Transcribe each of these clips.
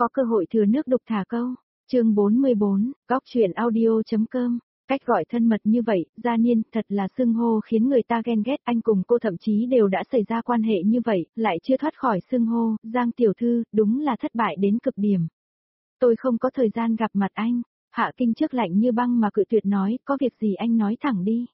có cơ hội thừa nước đục thả câu. Chương 44, góc truyện audio.com. Cách gọi thân mật như vậy, Gia Niên, thật là xưng hô khiến người ta ghen ghét. Anh cùng cô thậm chí đều đã xảy ra quan hệ như vậy, lại chưa thoát khỏi xưng hô. Giang tiểu thư, đúng là thất bại đến cực điểm. Tôi không có thời gian gặp mặt anh. Hạ Kinh trước lạnh như băng mà cự tuyệt nói, có việc gì anh nói thẳng đi.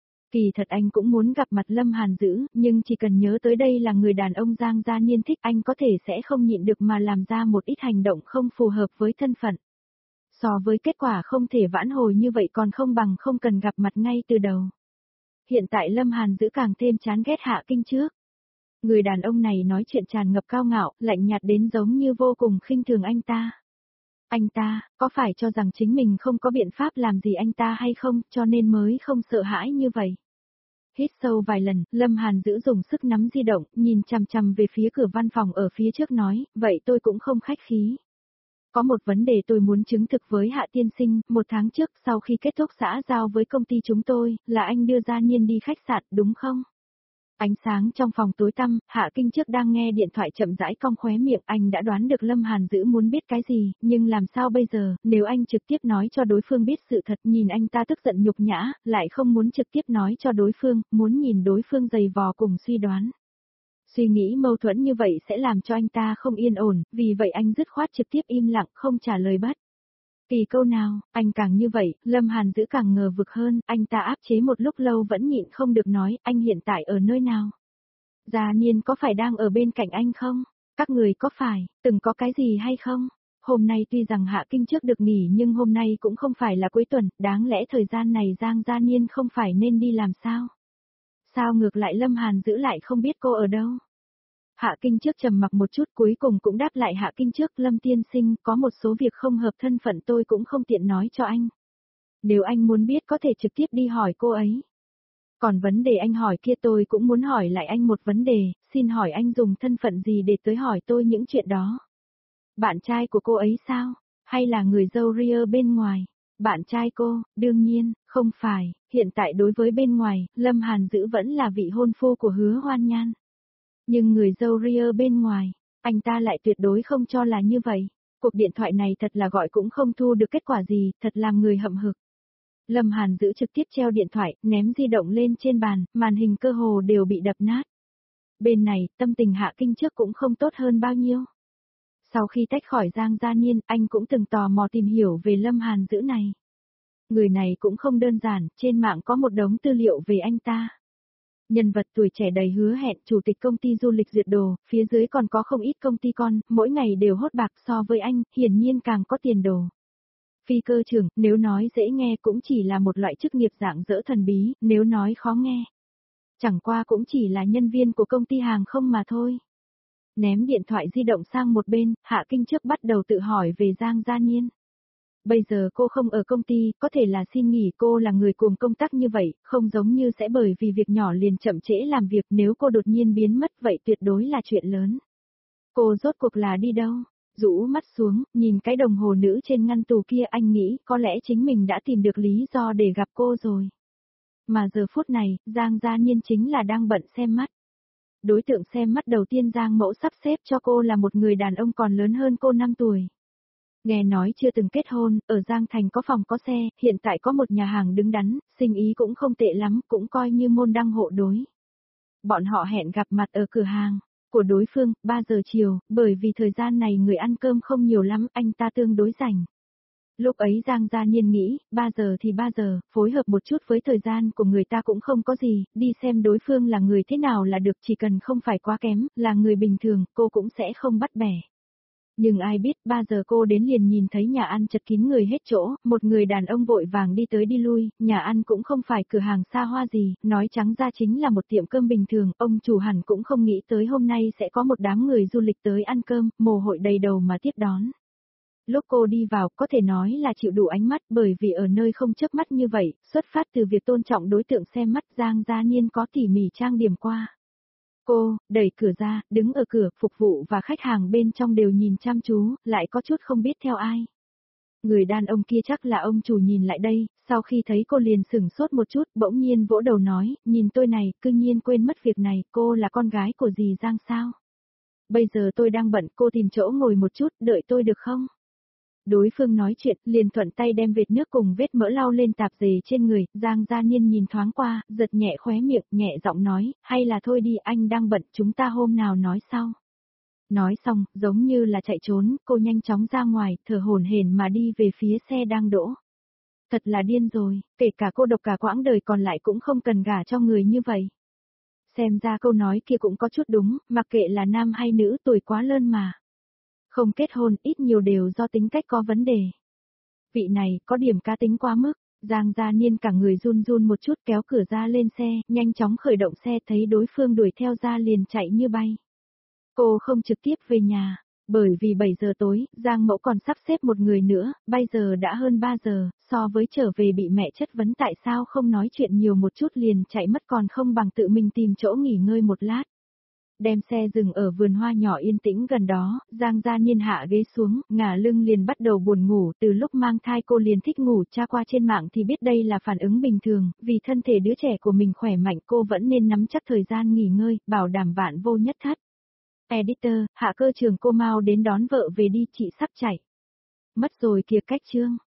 Kỳ thật anh cũng muốn gặp mặt Lâm Hàn Dữ, nhưng chỉ cần nhớ tới đây là người đàn ông Giang Gia Niên thích, anh có thể sẽ không nhịn được mà làm ra một ít hành động không phù hợp với thân phận. So với kết quả không thể vãn hồi như vậy còn không bằng không cần gặp mặt ngay từ đầu. Hiện tại Lâm Hàn Dữ càng thêm chán ghét Hạ Kinh trước. Người đàn ông này nói chuyện tràn ngập cao ngạo, lạnh nhạt đến giống như vô cùng khinh thường anh ta. Anh ta, có phải cho rằng chính mình không có biện pháp làm gì anh ta hay không, cho nên mới không sợ hãi như vậy. Hít sâu vài lần, Lâm Hàn Dữ dùng sức nắm di động, nhìn chằm chằm về phía cửa văn phòng ở phía trước nói, vậy tôi cũng không khách khí. Có một vấn đề tôi muốn chứng thực với Hạ tiên sinh, 1 tháng trước sau khi kết thúc xã giao với công ty chúng tôi, là anh đưa Gia Niên đi khách sạn đúng không? Ánh sáng trong phòng tối tăm, Hạ Kinh trước đang nghe điện thoại chậm rãi cong khóe miệng, anh đã đoán được Lâm Hàn Dữ muốn biết cái gì, nhưng làm sao bây giờ, nếu anh trực tiếp nói cho đối phương biết sự thật, nhìn anh ta tức giận nhục nhã, lại không muốn trực tiếp nói cho đối phương, muốn nhìn đối phương giày vò cùng suy đoán. Suy nghĩ mâu thuẫn như vậy sẽ làm cho anh ta không yên ổn, vì vậy anh dứt khoát trực tiếp im lặng không trả lời bất kỳ câu nào, anh càng như vậy, Lâm Hàn Dữ càng ngờ vực hơn, anh ta áp chế một lúc lâu vẫn nhịn không được nói, anh hiện tại ở nơi nào? Gia Niên có phải đang ở bên cạnh anh không? Các người có phải, từng có cái gì hay không? Hôm nay tuy rằng Hạ Kinh trước được nghỉ nhưng hôm nay cũng không phải là cuối tuần, đáng lẽ thời gian này Giang Gia Niên không phải nên đi làm sao? Sao ngược lại Lâm Hàn Dữ lại không biết cô ở đâu? Hạ Kinh trước trầm mặc một chút cuối cùng cũng đáp lại Hạ Kinh trước, Lâm tiên sinh, có một số việc không hợp thân phận tôi cũng không tiện nói cho anh. Nếu anh muốn biết có thể trực tiếp đi hỏi cô ấy. Còn vấn đề anh hỏi kia tôi cũng muốn hỏi lại anh một vấn đề, xin hỏi anh dùng thân phận gì để tới hỏi tôi những chuyện đó? Bạn trai của cô ấy sao? Hay là người dâu ria bên ngoài? Bạn trai cô, đương nhiên, không phải, hiện tại đối với bên ngoài, Lâm Hàn Dữ vẫn là vị hôn phu của Hứa Hoan Nhan. Nhưng người dâu ria bên ngoài, anh ta lại tuyệt đối không cho là như vậy. Cuộc điện thoại này thật là gọi cũng không thu được kết quả gì, thật làm người hậm hực. Lâm Hàn Dữ trực tiếp treo điện thoại, ném di động lên trên bàn, màn hình cơ hồ đều bị đập nát. Bên này, tâm tình Hạ Kinh trước cũng không tốt hơn bao nhiêu. Sau khi tách khỏi Giang Gia Niên, anh cũng từng tò mò tìm hiểu về Lâm Hàn Dữ này. Người này cũng không đơn giản, trên mạng có một đống tư liệu về anh ta. Nhân vật tuổi trẻ đầy hứa hẹn, chủ tịch công ty du lịch duyệt đồ, phía dưới còn có không ít công ty con, mỗi ngày đều hốt bạc, so với anh, hiển nhiên càng có tiền đồ. Phi cơ trưởng, nếu nói dễ nghe cũng chỉ là một loại chức nghiệp dạng dỡ thần bí, nếu nói khó nghe. Chẳng qua cũng chỉ là nhân viên của công ty hàng không mà thôi. Ném điện thoại di động sang một bên, Hạ Kinh trước bắt đầu tự hỏi về Giang Gia Niên. Bây giờ cô không ở công ty, có thể là xin nghỉ, cô là người cuồng công tác như vậy, không giống như sẽ bởi vì việc nhỏ liền chậm trễ làm việc, nếu cô đột nhiên biến mất vậy tuyệt đối là chuyện lớn. Cô rốt cuộc là đi đâu? Rũ mắt xuống, nhìn cái đồng hồ nữ trên ngăn tủ kia, anh nghĩ có lẽ chính mình đã tìm được lý do để gặp cô rồi. Mà giờ phút này, Giang Gia Niên chính là đang bận xem mắt. Đối tượng xem mắt đầu tiên Giang Mẫu sắp xếp cho cô là một người đàn ông còn lớn hơn cô 5 tuổi. Nghe nói chưa từng kết hôn, ở Giang Thành có phòng có xe, hiện tại có một nhà hàng đứng đắn, sinh ý cũng không tệ lắm, cũng coi như môn đăng hộ đối. Bọn họ hẹn gặp mặt ở cửa hàng của đối phương, 3 giờ chiều, bởi vì thời gian này người ăn cơm không nhiều lắm, anh ta tương đối rảnh. Lúc ấy Giang Gia Niên nghĩ, 3 giờ thì 3 giờ, phối hợp một chút với thời gian của người ta cũng không có gì, đi xem đối phương là người thế nào là được, chỉ cần không phải quá kém, là người bình thường, cô cũng sẽ không bắt bẻ. Nhưng ai biết 3 giờ cô đến liền nhìn thấy nhà ăn chật kín người hết chỗ, một người đàn ông vội vàng đi tới đi lui, nhà ăn cũng không phải cửa hàng xa hoa gì, nói trắng ra chính là một tiệm cơm bình thường, ông chủ hẳn cũng không nghĩ tới hôm nay sẽ có một đám người du lịch tới ăn cơm, mồ hôi đầy đầu mà tiếp đón. Lúc cô đi vào có thể nói là chịu đủ ánh mắt bởi vì ở nơi không chớp mắt như vậy, xuất phát từ việc tôn trọng đối tượng xem mắt Giang Gia Niên có tỉ mỉ trang điểm qua. Cô, đẩy cửa ra, đứng ở cửa, phục vụ và khách hàng bên trong đều nhìn chăm chú, lại có chút không biết theo ai. Người đàn ông kia chắc là ông chủ nhìn lại đây, sau khi thấy cô liền sửng sốt một chút, bỗng nhiên vỗ đầu nói, nhìn tôi này, cư nhiên quên mất việc này, cô là con gái của dì Giang sao? Bây giờ tôi đang bận, cô tìm chỗ ngồi một chút, đợi tôi được không? Đối phương nói chuyện, liền thuận tay đem vệt nước cùng vết mỡ lau lên tạp dề trên người, Giang Gia Niên nhìn thoáng qua, giật nhẹ khóe miệng, nhẹ giọng nói, hay là thôi đi, anh đang bận, chúng ta hôm nào nói sau. Nói xong, giống như là chạy trốn, cô nhanh chóng ra ngoài, thở hổn hển mà đi về phía xe đang đỗ. Thật là điên rồi, kể cả cô độc cả quãng đời còn lại cũng không cần gả cho người như vậy. Xem ra câu nói kia cũng có chút đúng, mặc kệ là nam hay nữ tuổi quá lớn mà. Không kết hôn ít nhiều đều do tính cách có vấn đề. Vị này có điểm cá tính quá mức, Giang Gia Niên cả người run run một chút kéo cửa ra lên xe, nhanh chóng khởi động xe thấy đối phương đuổi theo ra liền chạy như bay. Cô không trực tiếp về nhà, bởi vì 7 giờ tối, Giang Mẫu còn sắp xếp một người nữa, bây giờ đã hơn 3 giờ, so với trở về bị mẹ chất vấn tại sao không nói chuyện nhiều một chút liền chạy mất còn không bằng tự mình tìm chỗ nghỉ ngơi một lát. Đem xe dừng ở vườn hoa nhỏ yên tĩnh gần đó, Giang Gia Niên hạ ghế xuống, ngả lưng liền bắt đầu buồn ngủ, từ lúc mang thai cô liền thích ngủ, tra qua trên mạng thì biết đây là phản ứng bình thường, vì thân thể đứa trẻ của mình khỏe mạnh cô vẫn nên nắm chắc thời gian nghỉ ngơi, bảo đảm vạn vô nhất thất. Editor, Hạ Cơ Trường, cô mau đến đón vợ về đi, chị sắp chạy. Mất rồi kìa cách chương.